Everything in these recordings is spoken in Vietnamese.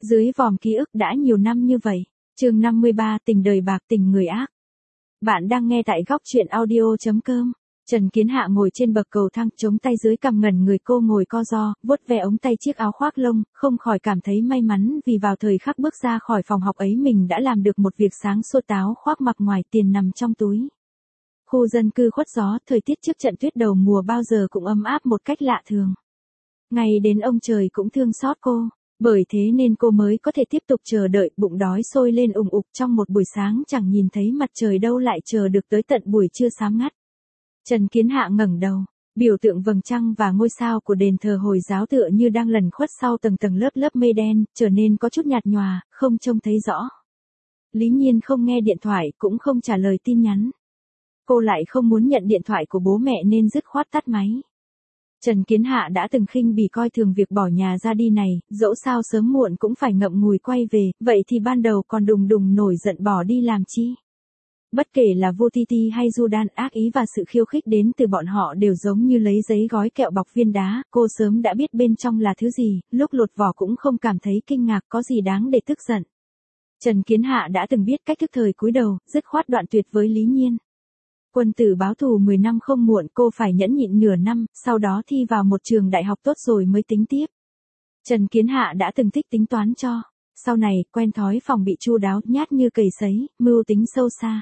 Dưới vòm ký ức đã nhiều năm như vậy. Chương 53 tình đời bạc tình người ác. Bạn đang nghe tại góc truyện audio.com. Trần Kiến Hạ ngồi trên bậc cầu thang, chống tay dưới cằm ngẩn người, cô ngồi co ro, vuốt ve ống tay chiếc áo khoác lông, không khỏi cảm thấy may mắn vì vào thời khắc bước ra khỏi phòng học ấy mình đã làm được một việc sáng suốt, táo khoác mặc ngoài, tiền nằm trong túi. Khu dân cư khuất gió, thời tiết trước trận tuyết đầu mùa bao giờ cũng ấm áp một cách lạ thường. Ngay đến ông trời cũng thương xót cô. Bởi thế nên cô mới có thể tiếp tục chờ đợi, bụng đói sôi lên ùng ục trong một buổi sáng chẳng nhìn thấy mặt trời đâu lại chờ được tới tận buổi trưa sáng ngắt. Trần Kiến Hạ ngẩng đầu, biểu tượng vầng trăng và ngôi sao của đền thờ Hồi giáo tựa như đang lẩn khuất sau tầng tầng lớp lớp mây đen, trở nên có chút nhạt nhòa, không trông thấy rõ. Lý Nhiên không nghe điện thoại cũng không trả lời tin nhắn. Cô lại không muốn nhận điện thoại của bố mẹ nên dứt khoát tắt máy. Trần Kiến Hạ đã từng khinh bỉ coi thường việc bỏ nhà ra đi này, dẫu sao sớm muộn cũng phải ngậm ngùi quay về, vậy thì ban đầu còn đùng đùng nổi giận bỏ đi làm chi. Bất kể là Vu Titi hay Judan, ác ý và sự khiêu khích đến từ bọn họ đều giống như lấy giấy gói kẹo bọc viên đá, cô sớm đã biết bên trong là thứ gì, lúc lột vỏ cũng không cảm thấy kinh ngạc, có gì đáng để tức giận. Trần Kiến Hạ đã từng biết cách thức thời cúi đầu, dứt khoát đoạn tuyệt với Lý Nhiên. Quân tử báo thù 10 năm không muộn, cô phải nhẫn nhịn nửa năm, sau đó thi vào một trường đại học tốt rồi mới tính tiếp. Trần Kiến Hạ đã từng thích tính toán cho. Sau này, quen thói phòng bị chu đáo, nhát như cầy sấy, mưu tính sâu xa.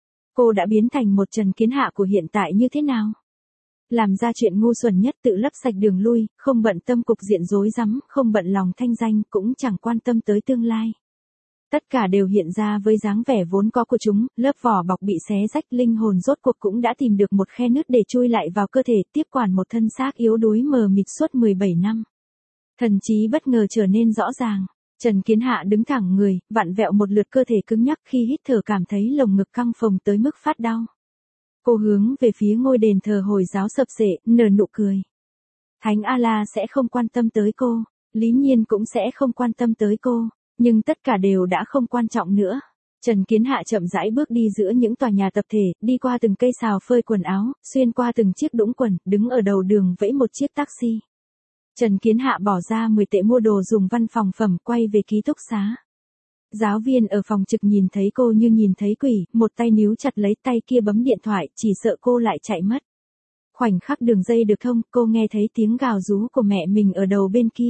Cô đã biến thành một Trần Kiến Hạ của hiện tại như thế nào? Làm ra chuyện ngu xuẩn nhất, tự lấp sạch đường lui, không bận tâm cục diện rối rắm, không bận lòng thanh danh, cũng chẳng quan tâm tới tương lai. Tất cả đều hiện ra với dáng vẻ vốn có của chúng, lớp vỏ bọc bị xé rách, linh hồn rốt cuộc cũng đã tìm được một khe nứt để chui lại vào cơ thể, tiếp quản một thân xác yếu đuối mờ mịt suốt 17 năm. Thần trí bất ngờ trở nên rõ ràng. Trần Kiến Hạ đứng thẳng người, vặn vẹo một lượt cơ thể cứng nhắc, khi hít thở cảm thấy lồng ngực căng phồng tới mức phát đau. Cô hướng về phía ngôi đền thờ Hồi giáo sập xệ, nở nụ cười. Thánh Allah sẽ không quan tâm tới cô, Lý Nhiên cũng sẽ không quan tâm tới cô. Nhưng tất cả đều đã không quan trọng nữa. Trần Kiến Hạ chậm rãi bước đi giữa những tòa nhà tập thể, đi qua từng cây sào phơi quần áo, xuyên qua từng chiếc đũng quần, đứng ở đầu đường vẫy một chiếc taxi. Trần Kiến Hạ bỏ ra 10 tệ mua đồ dùng văn phòng phẩm, quay về ký túc xá. Giáo viên ở phòng trực nhìn thấy cô như nhìn thấy quỷ, một tay níu chặt lấy tay kia bấm điện thoại, chỉ sợ cô lại chạy mất. Khoảnh khắc đường dây được thông, cô nghe thấy tiếng gào rú của mẹ mình ở đầu bên kia.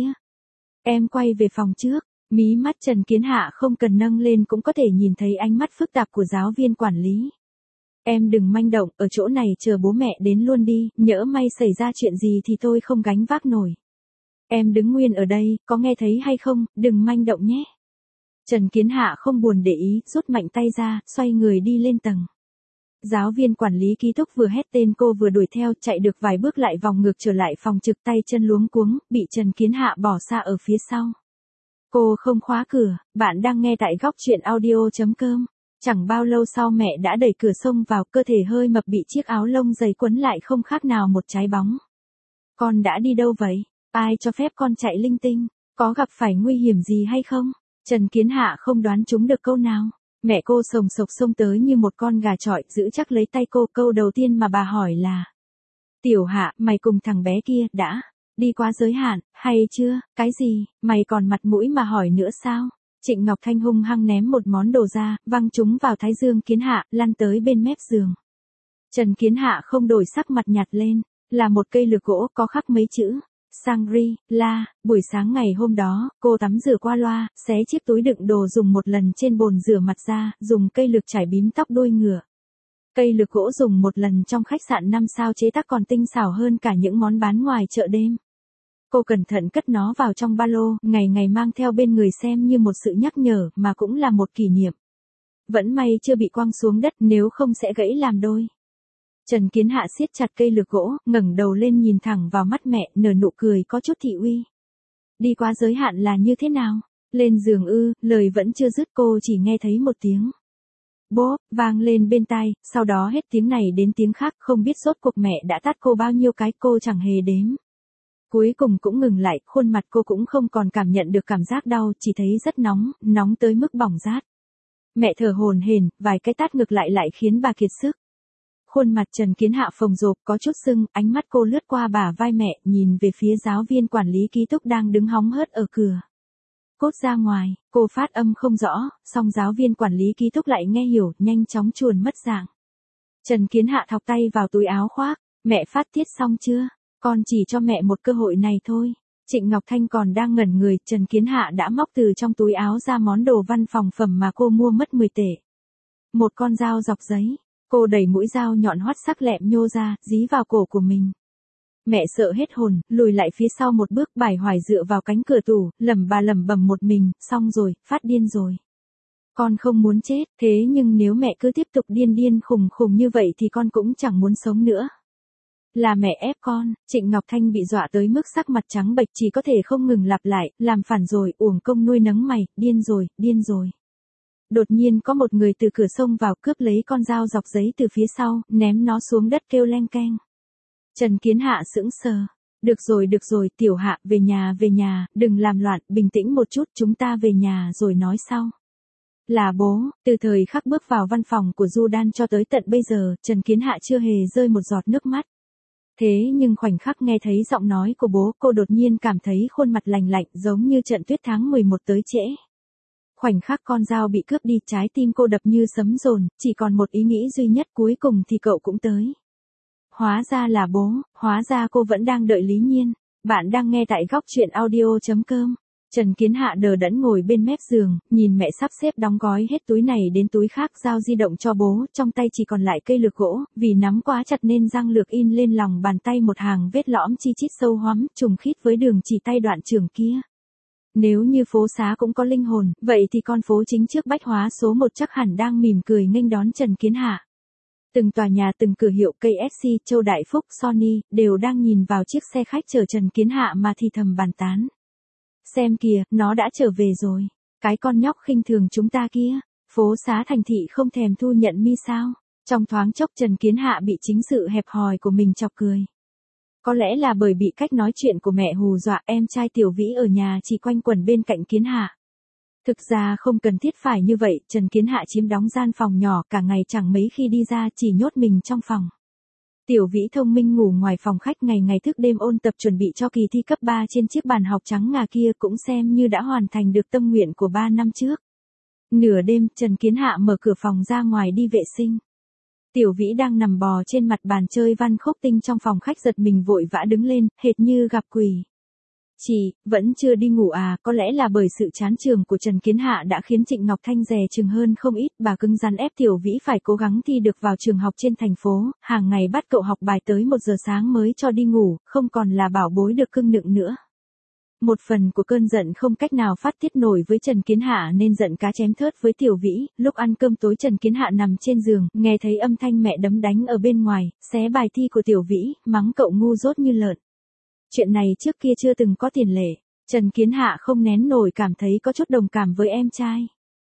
Em quay về phòng trước. Mí mắt Trần Kiến Hạ không cần nâng lên cũng có thể nhìn thấy ánh mắt phức tạp của giáo viên quản lý. Em đừng manh động, ở chỗ này chờ bố mẹ đến luôn đi, nhỡ may xảy ra chuyện gì thì tôi không gánh vác nổi. Em đứng nguyên ở đây, có nghe thấy hay không, đừng manh động nhé. Trần Kiến Hạ không buồn để ý, rút mạnh tay ra, xoay người đi lên tầng. Giáo viên quản lý ký túc vừa hét tên cô vừa đuổi theo, chạy được vài bước lại vòng ngược trở lại phòng trực, tay chân luống cuống, bị Trần Kiến Hạ bỏ xa ở phía sau. Cô không khóa cửa, bạn đang nghe tại góc truyện audio.com. Chẳng bao lâu sau mẹ đã đẩy cửa xông vào, cơ thể hơi mập bị chiếc áo lông dày quấn lại không khác nào một trái bóng. Con đã đi đâu vậy? Ai cho phép con chạy linh tinh? Có gặp phải nguy hiểm gì hay không? Trần Kiến Hạ không đoán trúng được câu nào. Mẹ cô sồng sộc xông tới như một con gà chọi, giữ chắc lấy tay cô, câu đầu tiên mà bà hỏi là: Tiểu Hạ, mày cùng thằng bé kia, đã đi quá giới hạn, hay chưa? Cái gì, mày còn mặt mũi mà hỏi nữa sao? Trịnh Ngọc Thanh hung hăng ném một món đồ ra, văng chúng vào thái dương Kiến Hạ, lăn tới bên mép giường. Trần Kiến Hạ không đổi sắc mặt, nhặt lên, là một cây lược gỗ có khắc mấy chữ Shangri-La. Buổi sáng ngày hôm đó, cô tắm rửa qua loa, xé chiếc túi đựng đồ dùng một lần trên bồn rửa mặt ra, dùng cây lược chải bím tóc đuôi ngựa. Cây lược gỗ dùng một lần trong khách sạn 5 sao chế tác còn tinh xảo hơn cả những món bán ngoài chợ đêm. Cô cẩn thận cất nó vào trong ba lô, ngày ngày mang theo bên người xem như một sự nhắc nhở mà cũng là một kỷ niệm. Vẫn may chưa bị quăng xuống đất, nếu không sẽ gãy làm đôi. Trần Kiến Hạ siết chặt cây lược gỗ, ngẩng đầu lên nhìn thẳng vào mắt mẹ, nở nụ cười có chút thị uy. Đi quá giới hạn là như thế nào? Lên giường ư? Lời vẫn chưa dứt cô chỉ nghe thấy một tiếng bốp vang lên bên tai, sau đó hết tiếng này đến tiếng khác, không biết rốt cuộc mẹ đã tát cô bao nhiêu cái, cô chẳng hề đếm. Cuối cùng cũng ngừng lại, khuôn mặt cô cũng không còn cảm nhận được cảm giác đau, chỉ thấy rất nóng, nóng tới mức bỏng rát. Mẹ thở hổn hển, vài cái tát ngược lại lại khiến bà kiệt sức. Khuôn mặt Trần Kiến Hạ phồng rộp có chút sưng, ánh mắt cô lướt qua bả vai mẹ, nhìn về phía giáo viên quản lý ký túc đang đứng hóng hớt ở cửa. cốt ra ngoài, cô phát âm không rõ, song giáo viên quản lý ký túc lại nghe hiểu, nhanh chóng chuồn mất dạng. Trần Kiến Hạ thọc tay vào túi áo khoác, mẹ phát tiết xong chưa? Con chỉ cho mẹ một cơ hội này thôi. Trịnh Ngọc Thanh còn đang ngẩn người, Trần Kiến Hạ đã móc từ trong túi áo ra món đồ văn phòng phẩm mà cô mua mất 10 tệ. Một con dao dọc giấy, cô đẩy mũi dao nhọn hoắt sắc lẹm nhô ra, dí vào cổ của mình. Mẹ sợ hết hồn, lùi lại phía sau một bước, bài hoài dựa vào cánh cửa tủ, lẩm bẩm một mình, xong rồi, phát điên rồi. Con không muốn chết, thế nhưng nếu mẹ cứ tiếp tục điên khùng như vậy thì con cũng chẳng muốn sống nữa. Là mẹ ép con. Trịnh Ngọc Thanh bị dọa tới mức sắc mặt trắng bệch, chỉ có thể không ngừng lặp lại, làm phản rồi, uổng công nuôi nấng mày, điên rồi. Đột nhiên có một người từ cửa xông vào, cướp lấy con dao dọc giấy từ phía sau, ném nó xuống đất kêu leng keng. Trần Kiến Hạ sững sờ. Được rồi, Tiểu Hạ, về nhà, đừng làm loạn, bình tĩnh một chút, chúng ta về nhà rồi nói sau. Là bố. Từ thời khắc bước vào văn phòng của Du Đan cho tới tận bây giờ, Trần Kiến Hạ chưa hề rơi một giọt nước mắt. Thế nhưng khoảnh khắc nghe thấy giọng nói của bố, cô đột nhiên cảm thấy khuôn mặt lạnh giống như trận tuyết tháng 11 tới trễ. Khoảnh khắc con dao bị cướp đi, trái tim cô đập như sấm dồn, chỉ còn một ý nghĩ duy nhất, cuối cùng thì cậu cũng tới. Hóa ra là bố, hóa ra cô vẫn đang đợi Lý Nhiên. Bạn đang nghe tại góc truyện audio.com. Trần Kiến Hạ đờ đẫn ngồi bên mép giường, nhìn mẹ sắp xếp đóng gói hết túi này đến túi khác, giao di động cho bố, trong tay chỉ còn lại cây lược gỗ, vì nắm quá chặt nên răng lược in lên lòng bàn tay một hàng vết lõm chi chít sâu hoắm, trùng khít với đường chỉ tay đoạn trưởng kia. Nếu như phố xá cũng có linh hồn, vậy thì con phố chính trước Bách Hóa số 1 chắc hẳn đang mỉm cười nghênh đón Trần Kiến Hạ. Từng tòa nhà, từng cửa hiệu KFC, Châu Đại Phúc, Sony, đều đang nhìn vào chiếc xe khách chở Trần Kiến Hạ mà thì thầm bàn tán. Xem kìa, nó đã trở về rồi. Cái con nhóc khinh thường chúng ta kia. Phố xá thành thị không thèm thu nhận mi sao. Trong thoáng chốc Trần Kiến Hạ bị chính sự hẹp hòi của mình chọc cười. Có lẽ là bởi bị cách nói chuyện của mẹ hù dọa, em trai Tiểu Vĩ ở nhà chỉ quanh quẩn bên cạnh Kiến Hạ. Thực ra không cần thiết phải như vậy, Trần Kiến Hạ chiếm đóng gian phòng nhỏ, cả ngày chẳng mấy khi đi ra, chỉ nhốt mình trong phòng. Tiểu Vĩ thông minh ngủ ngoài phòng khách, ngày thức đêm ôn tập chuẩn bị cho kỳ thi cấp 3 trên chiếc bàn học trắng ngà kia, cũng xem như đã hoàn thành được tâm nguyện của 3 năm trước. Nửa đêm, Trần Kiến Hạ mở cửa phòng ra ngoài đi vệ sinh. Tiểu Vĩ đang nằm bò trên mặt bàn chơi văn khúc tinh trong phòng khách giật mình vội vã đứng lên, hệt như gặp quỷ. Chị, vẫn chưa đi ngủ à? Có lẽ là bởi sự chán trường của Trần Kiến Hạ đã khiến Trịnh Ngọc Thanh dè chừng hơn không ít, bà cứng rắn ép Tiểu Vĩ phải cố gắng thi được vào trường học trên thành phố, hàng ngày bắt cậu học bài tới 1 giờ sáng mới cho đi ngủ, không còn là bảo bối được cưng nựng nữa. Một phần của cơn giận không cách nào phát tiết nổi với Trần Kiến Hạ nên giận cá chém thớt với Tiểu Vĩ. Lúc ăn cơm tối Trần Kiến Hạ nằm trên giường, nghe thấy âm thanh mẹ đấm đánh ở bên ngoài, xé bài thi của Tiểu Vĩ, mắng cậu ngu dốt như lợn. Chuyện này trước kia chưa từng có tiền lệ, Trần Kiến Hạ không nén nổi cảm thấy có chút đồng cảm với em trai.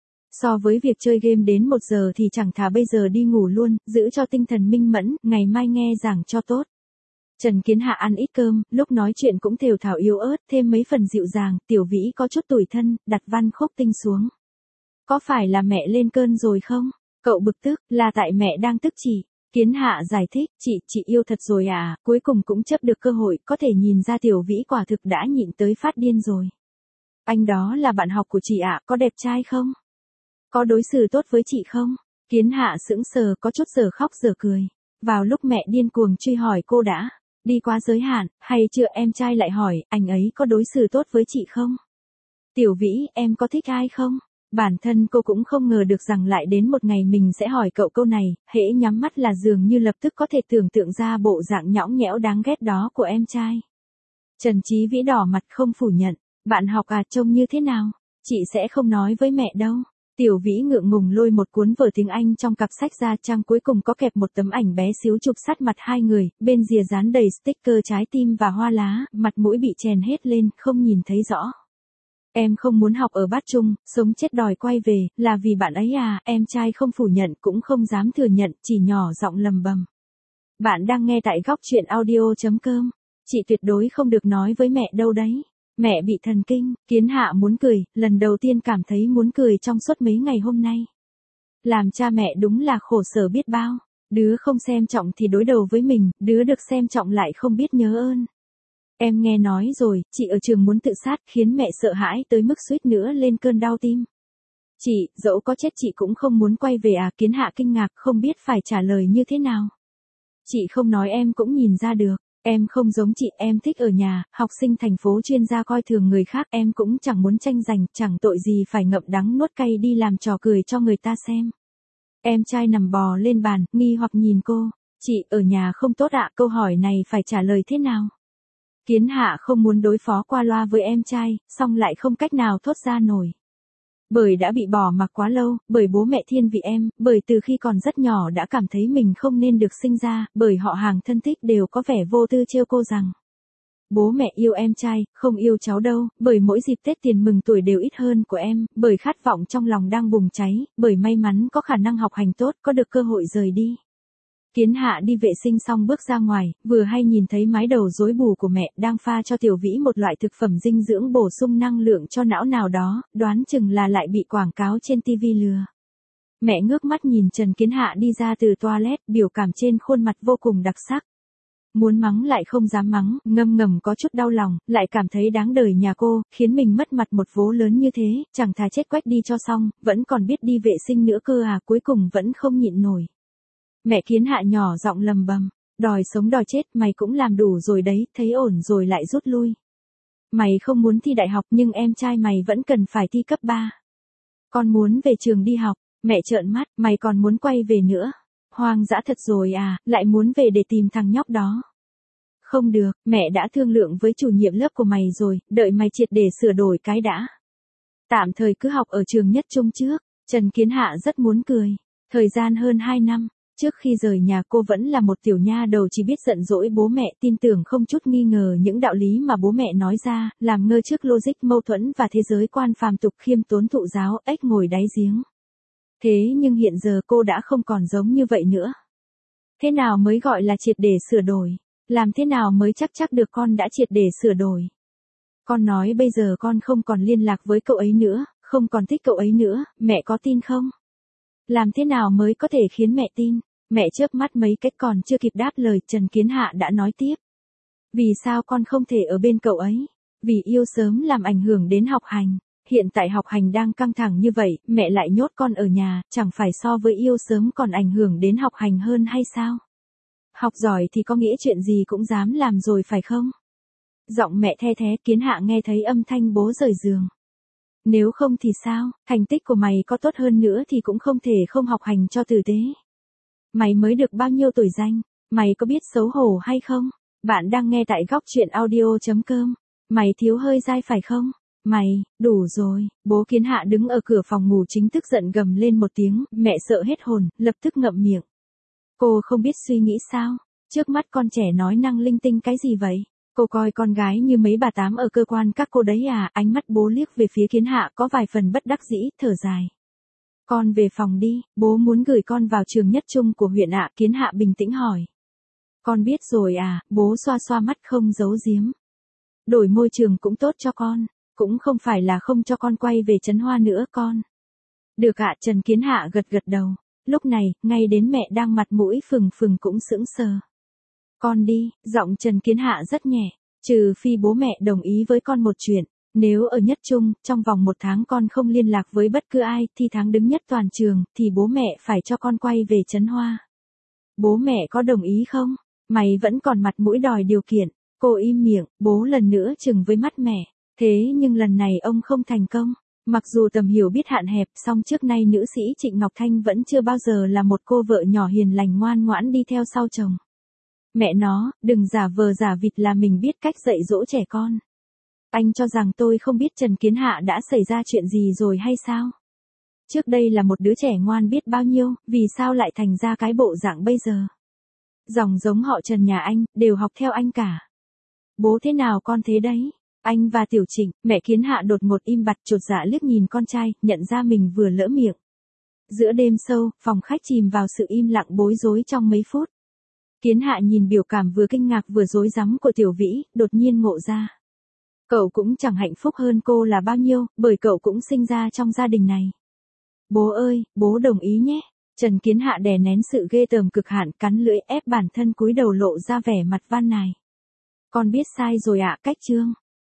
So với việc chơi game đến 1 giờ thì chẳng thà bây giờ đi ngủ luôn, giữ cho tinh thần minh mẫn, ngày mai nghe giảng cho tốt. Trần Kiến Hạ ăn ít cơm, lúc nói chuyện cũng thều thào yếu ớt, thêm mấy phần dịu dàng, Tiểu Vĩ có chút tủi thân, đặt văn khúc tinh xuống. Có phải là mẹ lên cơn rồi không? Cậu bực tức, là tại mẹ đang tức chị. Kiến Hạ giải thích, chị yêu thật rồi à, cuối cùng cũng chấp được cơ hội, có thể nhìn ra Tiểu Vĩ quả thực đã nhịn tới phát điên rồi. Anh đó là bạn học của chị ạ, có đẹp trai không? Có đối xử tốt với chị không? Kiến Hạ sững sờ, có chút giờ khóc giờ cười. Vào lúc mẹ điên cuồng truy hỏi cô đã đi quá giới hạn, hay chưa, em trai lại hỏi, anh ấy có đối xử tốt với chị không? Tiểu Vĩ, em có thích ai không? Bản thân cô cũng không ngờ được rằng lại đến một ngày mình sẽ hỏi cậu câu này, hễ nhắm mắt là dường như lập tức có thể tưởng tượng ra bộ dạng nhõng nhẽo đáng ghét đó của em trai. Trần Chí Vĩ đỏ mặt không phủ nhận, bạn học à, trông như thế nào? Chị sẽ không nói với mẹ đâu. Tiểu Vĩ ngượng ngùng lôi một cuốn vở tiếng Anh trong cặp sách ra, trang cuối cùng có kẹp một tấm ảnh bé xíu chụp sát mặt hai người, bên rìa dán đầy sticker trái tim và hoa lá, mặt mũi bị chèn hết lên, không nhìn thấy rõ. Em không muốn học ở Bát Trung, sống chết đòi quay về, là vì bạn ấy à? Em trai không phủ nhận cũng không dám thừa nhận, chỉ nhỏ giọng lầm bầm. Bạn đang nghe tại góc truyện audio.com. Chị tuyệt đối không được nói với mẹ đâu đấy. Mẹ bị thần kinh. Kiến Hạ muốn cười, lần đầu tiên cảm thấy muốn cười trong suốt mấy ngày hôm nay. Làm cha mẹ đúng là khổ sở biết bao. Đứa không xem trọng thì đối đầu với mình, đứa được xem trọng lại không biết nhớ ơn. Em nghe nói rồi, chị ở trường muốn tự sát khiến mẹ sợ hãi tới mức suýt nữa lên cơn đau tim. Chị, dẫu có chết chị cũng không muốn quay về à? Kiến Hạ kinh ngạc không biết phải trả lời như thế nào. Chị không nói em cũng nhìn ra được. Em không giống chị, em thích ở nhà, học sinh thành phố chuyên gia coi thường người khác, em cũng chẳng muốn tranh giành, chẳng tội gì phải ngậm đắng nuốt cay đi làm trò cười cho người ta xem. Em trai nằm bò lên bàn, nghi hoặc nhìn cô. Chị, ở nhà không tốt ạ, câu hỏi này phải trả lời thế nào? Kiến Hạ không muốn đối phó qua loa với em trai, song lại không cách nào thốt ra nổi. Bởi đã bị bỏ mặc quá lâu, bởi bố mẹ thiên vị em, bởi từ khi còn rất nhỏ đã cảm thấy mình không nên được sinh ra, bởi họ hàng thân thích đều có vẻ vô tư trêu cô rằng bố mẹ yêu em trai, không yêu cháu đâu, bởi mỗi dịp Tết tiền mừng tuổi đều ít hơn của em, bởi khát vọng trong lòng đang bùng cháy, bởi may mắn có khả năng học hành tốt, có được cơ hội rời đi. Kiến Hạ đi vệ sinh xong bước ra ngoài, vừa hay nhìn thấy mái đầu rối bù của mẹ đang pha cho Tiểu Vĩ một loại thực phẩm dinh dưỡng bổ sung năng lượng cho não nào đó, đoán chừng là lại bị quảng cáo trên TV lừa. Mẹ ngước mắt nhìn Trần Kiến Hạ đi ra từ toilet, biểu cảm trên khuôn mặt vô cùng đặc sắc. Muốn mắng lại không dám mắng, ngâm ngầm có chút đau lòng, lại cảm thấy đáng đời nhà cô, khiến mình mất mặt một vố lớn như thế, chẳng thà chết quách đi cho xong, vẫn còn biết đi vệ sinh nữa cơ à, cuối cùng vẫn không nhịn nổi. Mẹ Kiến Hạ nhỏ giọng lầm bầm, đòi sống đòi chết, mày cũng làm đủ rồi đấy, thấy ổn rồi lại rút lui. Mày không muốn thi đại học nhưng em trai mày vẫn cần phải thi cấp 3. Con muốn về trường đi học, mẹ trợn mắt, mày còn muốn quay về nữa. Hoang dã thật rồi à, lại muốn về để tìm thằng nhóc đó. Không được, mẹ đã thương lượng với chủ nhiệm lớp của mày rồi, đợi mày triệt để sửa đổi cái đã. Tạm thời cứ học ở trường Nhất Trung trước, Trần Kiến Hạ rất muốn cười. Thời gian hơn 2 năm. Trước khi rời nhà cô vẫn là một tiểu nha đầu chỉ biết giận dỗi bố mẹ, tin tưởng không chút nghi ngờ những đạo lý mà bố mẹ nói ra, làm ngơ trước logic mâu thuẫn và thế giới quan phàm tục, khiêm tốn thụ giáo, ếch ngồi đáy giếng. Thế nhưng hiện giờ cô đã không còn giống như vậy nữa. Thế nào mới gọi là triệt để sửa đổi? Làm thế nào mới chắc được con đã triệt để sửa đổi? Con nói bây giờ con không còn liên lạc với cậu ấy nữa, không còn thích cậu ấy nữa, mẹ có tin không? Làm thế nào mới có thể khiến mẹ tin? Mẹ chớp mắt mấy cái còn chưa kịp đáp lời, Trần Kiến Hạ đã nói tiếp. Vì sao con không thể ở bên cậu ấy? Vì yêu sớm làm ảnh hưởng đến học hành. Hiện tại học hành đang căng thẳng như vậy, mẹ lại nhốt con ở nhà, chẳng phải so với yêu sớm còn ảnh hưởng đến học hành hơn hay sao? Học giỏi thì có nghĩa chuyện gì cũng dám làm rồi phải không? Giọng mẹ the thé, Kiến Hạ nghe thấy âm thanh bố rời giường. Nếu không thì sao, thành tích của mày có tốt hơn nữa thì cũng không thể không học hành cho tử tế. Mày mới được bao nhiêu tuổi danh, mày có biết xấu hổ hay không? Bạn đang nghe tại góc truyện audio.com. Mày thiếu hơi dai phải không? Mày, đủ rồi. Bố Kiến Hạ đứng ở cửa phòng ngủ chính tức giận gầm lên một tiếng, mẹ sợ hết hồn, lập tức ngậm miệng. Cô không biết suy nghĩ sao? Trước mắt con trẻ nói năng linh tinh cái gì vậy? Cô coi con gái như mấy bà tám ở cơ quan các cô đấy à? Ánh mắt bố liếc về phía Kiến Hạ có vài phần bất đắc dĩ, thở dài. Con về phòng đi, bố muốn gửi con vào trường Nhất Trung của huyện ạ. Kiến Hạ bình tĩnh hỏi. Con biết rồi à, bố xoa xoa mắt không giấu giếm. Đổi môi trường cũng tốt cho con, cũng không phải là không cho con quay về Trấn Hoa nữa con. Được ạ, Trần Kiến Hạ gật gật đầu. Lúc này, ngay đến mẹ đang mặt mũi phừng phừng cũng sững sờ. Con đi, giọng Trần Kiến Hạ rất nhẹ, trừ phi bố mẹ đồng ý với con một chuyện. Nếu ở Nhất Trung, trong vòng 1 tháng con không liên lạc với bất cứ ai, thi tháng đứng nhất toàn trường, thì bố mẹ phải cho con quay về Trấn Hoa. Bố mẹ có đồng ý không? Mày vẫn còn mặt mũi đòi điều kiện. Cô im miệng, bố lần nữa chừng với mắt mẹ. Thế nhưng lần này ông không thành công. Mặc dù tầm hiểu biết hạn hẹp, song trước nay nữ sĩ Trịnh Ngọc Thanh vẫn chưa bao giờ là một cô vợ nhỏ hiền lành ngoan ngoãn đi theo sau chồng. Mẹ nó, đừng giả vờ giả vịt là mình biết cách dạy dỗ trẻ con. Anh cho rằng tôi không biết Trần Kiến Hạ đã xảy ra chuyện gì rồi hay sao? Trước đây là một đứa trẻ ngoan biết bao nhiêu, vì sao lại thành ra cái bộ dạng bây giờ? Dòng giống họ Trần nhà anh, đều học theo anh cả. Bố thế nào con thế đấy? Anh và Tiểu Trịnh, mẹ Kiến Hạ đột ngột im bặt chột dạ liếc nhìn con trai, nhận ra mình vừa lỡ miệng. Giữa đêm sâu, phòng khách chìm vào sự im lặng bối rối trong mấy phút. Kiến Hạ nhìn biểu cảm vừa kinh ngạc vừa rối rắm của Tiểu Vĩ, đột nhiên ngộ ra. Cậu cũng chẳng hạnh phúc hơn cô là bao nhiêu, bởi cậu cũng sinh ra trong gia đình này. Bố ơi, bố đồng ý nhé. Trần Kiến Hạ đè nén sự ghê tởm cực hạn, cắn lưỡi ép bản thân cúi đầu lộ ra vẻ mặt van nài. Con biết sai rồi ạ, cách chương.